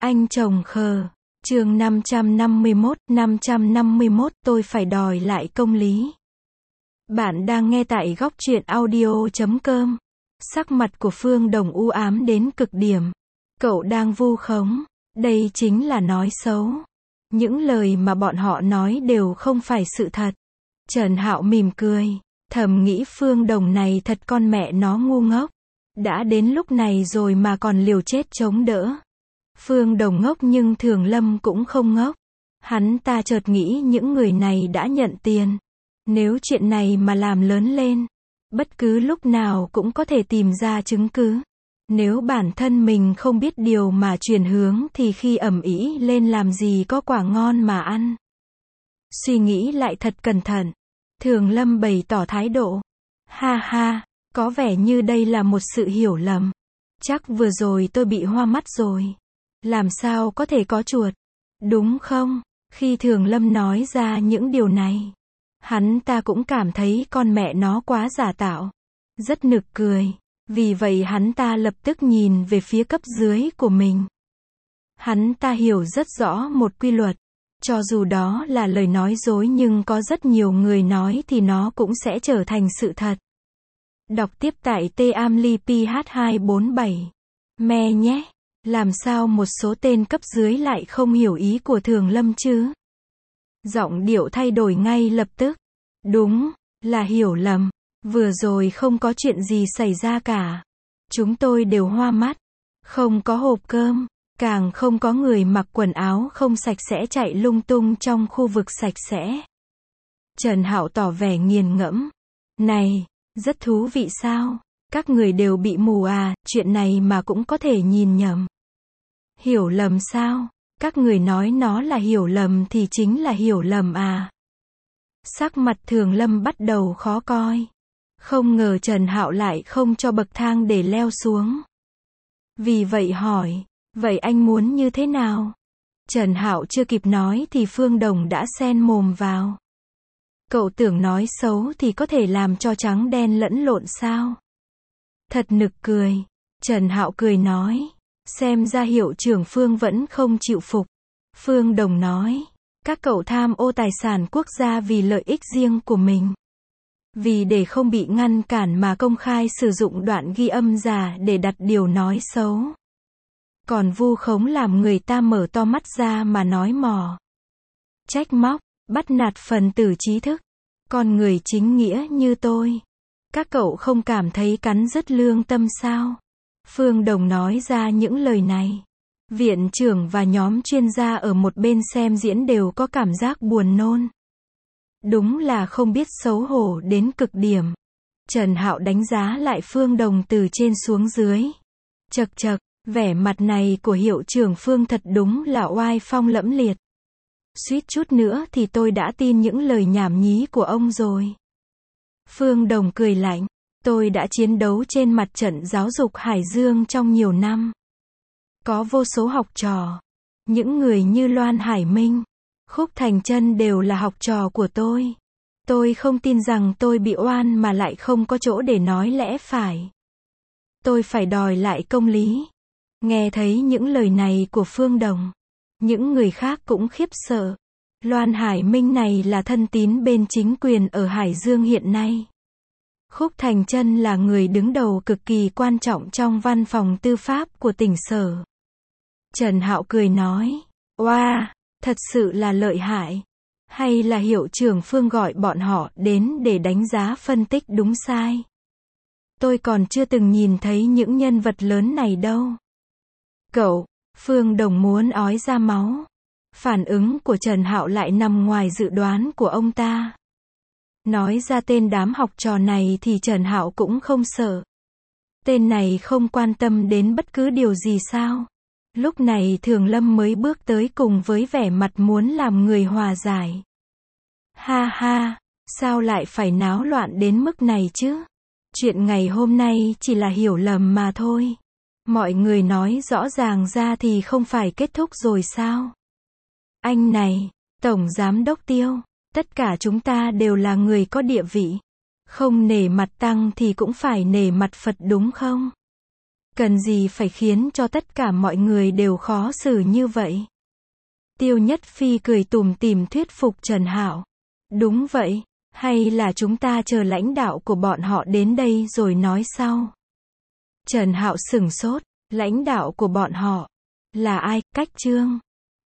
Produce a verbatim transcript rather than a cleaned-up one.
Anh chồng khờ. Chương năm trăm năm mươi mốt, năm trăm năm mươi mốt tôi phải đòi lại công lý. Bạn đang nghe tại góc truyện audio chấm com. Sắc mặt của Phương Đồng u ám đến cực điểm. Cậu đang vu khống. Đây chính là nói xấu. Những lời mà bọn họ nói đều không phải sự thật. Trần Hạo mỉm cười. Thầm nghĩ Phương Đồng này thật con mẹ nó ngu ngốc. Đã đến lúc này rồi mà còn liều chết chống đỡ. Phương Đồng ngốc nhưng Thường Lâm cũng không ngốc. Hắn ta chợt nghĩ những người này đã nhận tiền. Nếu chuyện này mà làm lớn lên, bất cứ lúc nào cũng có thể tìm ra chứng cứ. Nếu bản thân mình không biết điều mà chuyển hướng thì khi ầm ĩ lên làm gì có quả ngon mà ăn. Suy nghĩ lại thật cẩn thận. Thường Lâm bày tỏ thái độ. Ha ha, có vẻ như đây là một sự hiểu lầm. Chắc vừa rồi tôi bị hoa mắt rồi. Làm sao có thể có chuột? Đúng không? Khi Thường Lâm nói ra những điều này, hắn ta cũng cảm thấy con mẹ nó quá giả tạo. Rất nực cười. Vì vậy hắn ta lập tức nhìn về phía cấp dưới của mình. Hắn ta hiểu rất rõ một quy luật. Cho dù đó là lời nói dối nhưng có rất nhiều người nói thì nó cũng sẽ trở thành sự thật. Đọc tiếp tại T A M L I P H hai bốn bảy. Me nhé. Làm sao một số tên cấp dưới lại không hiểu ý của Thường Lâm chứ? Giọng điệu thay đổi ngay lập tức. Đúng, là hiểu lầm. Vừa rồi không có chuyện gì xảy ra cả. Chúng tôi đều hoa mắt. Không có hộp cơm. Càng không có người mặc quần áo không sạch sẽ chạy lung tung trong khu vực sạch sẽ. Trần Hạo tỏ vẻ nghiền ngẫm. Này, rất thú vị sao? Các người đều bị mù à, chuyện này mà cũng có thể nhìn nhầm. Hiểu lầm sao? Các người nói nó là hiểu lầm thì chính là hiểu lầm à? Sắc mặt Thường Lâm bắt đầu khó coi. Không ngờ Trần Hạo lại không cho bậc thang để leo xuống. Vì vậy hỏi, vậy anh muốn như thế nào? Trần Hạo chưa kịp nói thì Phương Đồng đã xen mồm vào. Cậu tưởng nói xấu thì có thể làm cho trắng đen lẫn lộn sao? Thật nực cười. Trần Hạo cười nói. Xem ra hiệu trưởng Phương vẫn không chịu phục. Phương Đồng nói. Các cậu tham ô tài sản quốc gia vì lợi ích riêng của mình. Vì để không bị ngăn cản mà công khai sử dụng đoạn ghi âm giả để đặt điều nói xấu. Còn vu khống làm người ta mở to mắt ra mà nói mò. Trách móc, bắt nạt phần tử trí thức. Con người chính nghĩa như tôi. Các cậu không cảm thấy cắn rứt lương tâm sao? Phương Đồng nói ra những lời này. Viện trưởng và nhóm chuyên gia ở một bên xem diễn đều có cảm giác buồn nôn. Đúng là không biết xấu hổ đến cực điểm. Trần Hạo đánh giá lại Phương Đồng từ trên xuống dưới. Chậc chậc, vẻ mặt này của hiệu trưởng Phương thật đúng là oai phong lẫm liệt. Suýt chút nữa thì tôi đã tin những lời nhảm nhí của ông rồi. Phương Đồng cười lạnh. Tôi đã chiến đấu trên mặt trận giáo dục Hải Dương trong nhiều năm. Có vô số học trò. Những người như Loan Hải Minh, Khúc Thành Trân đều là học trò của tôi. Tôi không tin rằng tôi bị oan mà lại không có chỗ để nói lẽ phải. Tôi phải đòi lại công lý. Nghe thấy những lời này của Phương Đồng, những người khác cũng khiếp sợ. Loan Hải Minh này là thân tín bên chính quyền ở Hải Dương hiện nay. Khúc Thành Trân là người đứng đầu cực kỳ quan trọng trong văn phòng tư pháp của tỉnh Sở. Trần Hạo cười nói, oa, thật sự là lợi hại. Hay là hiệu trưởng Phương gọi bọn họ đến để đánh giá phân tích đúng sai? Tôi còn chưa từng nhìn thấy những nhân vật lớn này đâu. Cậu, Phương Đồng muốn ói ra máu. Phản ứng của Trần Hạo lại nằm ngoài dự đoán của ông ta. Nói ra tên đám học trò này thì Trần Hạo cũng không sợ. Tên này không quan tâm đến bất cứ điều gì sao? Lúc này Thường Lâm mới bước tới cùng với vẻ mặt muốn làm người hòa giải. Ha ha, sao lại phải náo loạn đến mức này chứ? Chuyện ngày hôm nay chỉ là hiểu lầm mà thôi. Mọi người nói rõ ràng ra thì không phải kết thúc rồi sao? Anh này, Tổng Giám đốc Tiêu, tất cả chúng ta đều là người có địa vị. Không nể mặt Tăng thì cũng phải nể mặt Phật đúng không? Cần gì phải khiến cho tất cả mọi người đều khó xử như vậy? Tiêu Nhất Phi cười tủm tỉm thuyết phục Trần Hạo. Đúng vậy, hay là chúng ta chờ lãnh đạo của bọn họ đến đây rồi nói sau. Trần Hạo sửng sốt, lãnh đạo của bọn họ là ai? Cách Trương.